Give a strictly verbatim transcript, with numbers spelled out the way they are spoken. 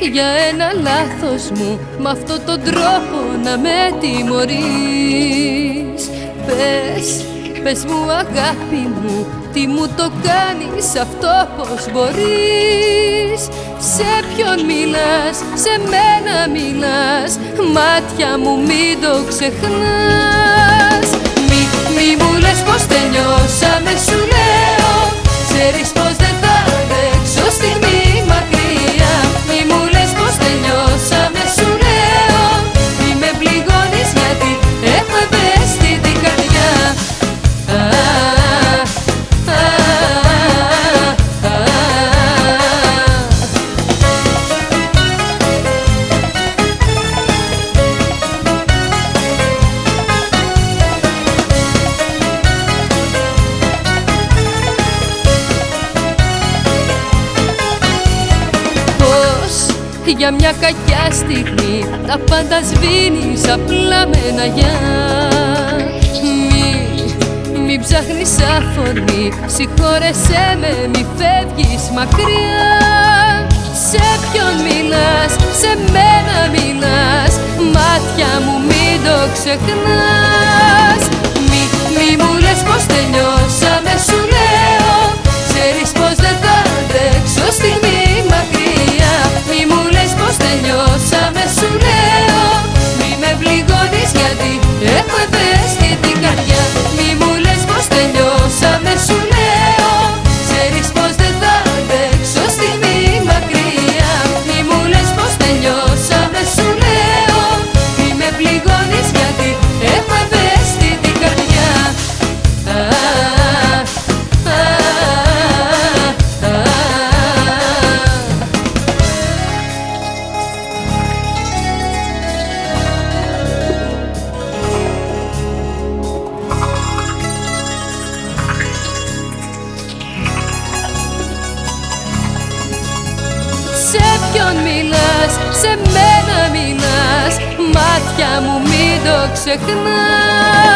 για ένα λάθος μου, μ' αυτόν τον τρόπο να με τιμωρείς. Πες, πες μου αγάπη μου, τι μου το κάνεις αυτό, πως μπορείς? Σε ποιον μιλάς, σε μένα μιλάς, μάτια μου μην το ξεχνάς. Μη, μη μου λες πως τελειώσαμε, σου λέω, ξέρεις πως δεν θα αντέξω στιγμή μακριά. Μη μου λες πως τελειώσαμε, σου λέω, μη με πληγώνεις γιατί έχω ευαίσθητη καρδιά. Για μια κακιά στιγμή τα πάντα σβήνεις απλά με ένα γεια. Μη, μη ψάχνεις αφορμή, συγχώρεσέ με, μη φεύγεις μακριά. Σε ποιον μιλάς, σε μένα μιλάς, μάτια μου μην το ξεχνάς. Μη, μη μου λες πως τελειώσαμε, σου λέω, ξέρεις πως δεν θα αντέξω στιγμή μακριά. Μη μου λες πως τελειώσαμε, σου λέω, μη με πληγώνεις γιατί έχω ευαίσθητη καρδιά. Μη μου λες πως τελειώσαμε, σου λέω, ξέρεις πως δεν θα αντέξω στιγμή μακριά. Μη μου λες πως τελειώσαμε, σου λέω, μη με πληγώνεις γιατί έχω ευαίσθητη καρδιά. Σε ποιον μιλάς, σε μένα μιλάς, μάτια μου μην το ξεχνάς.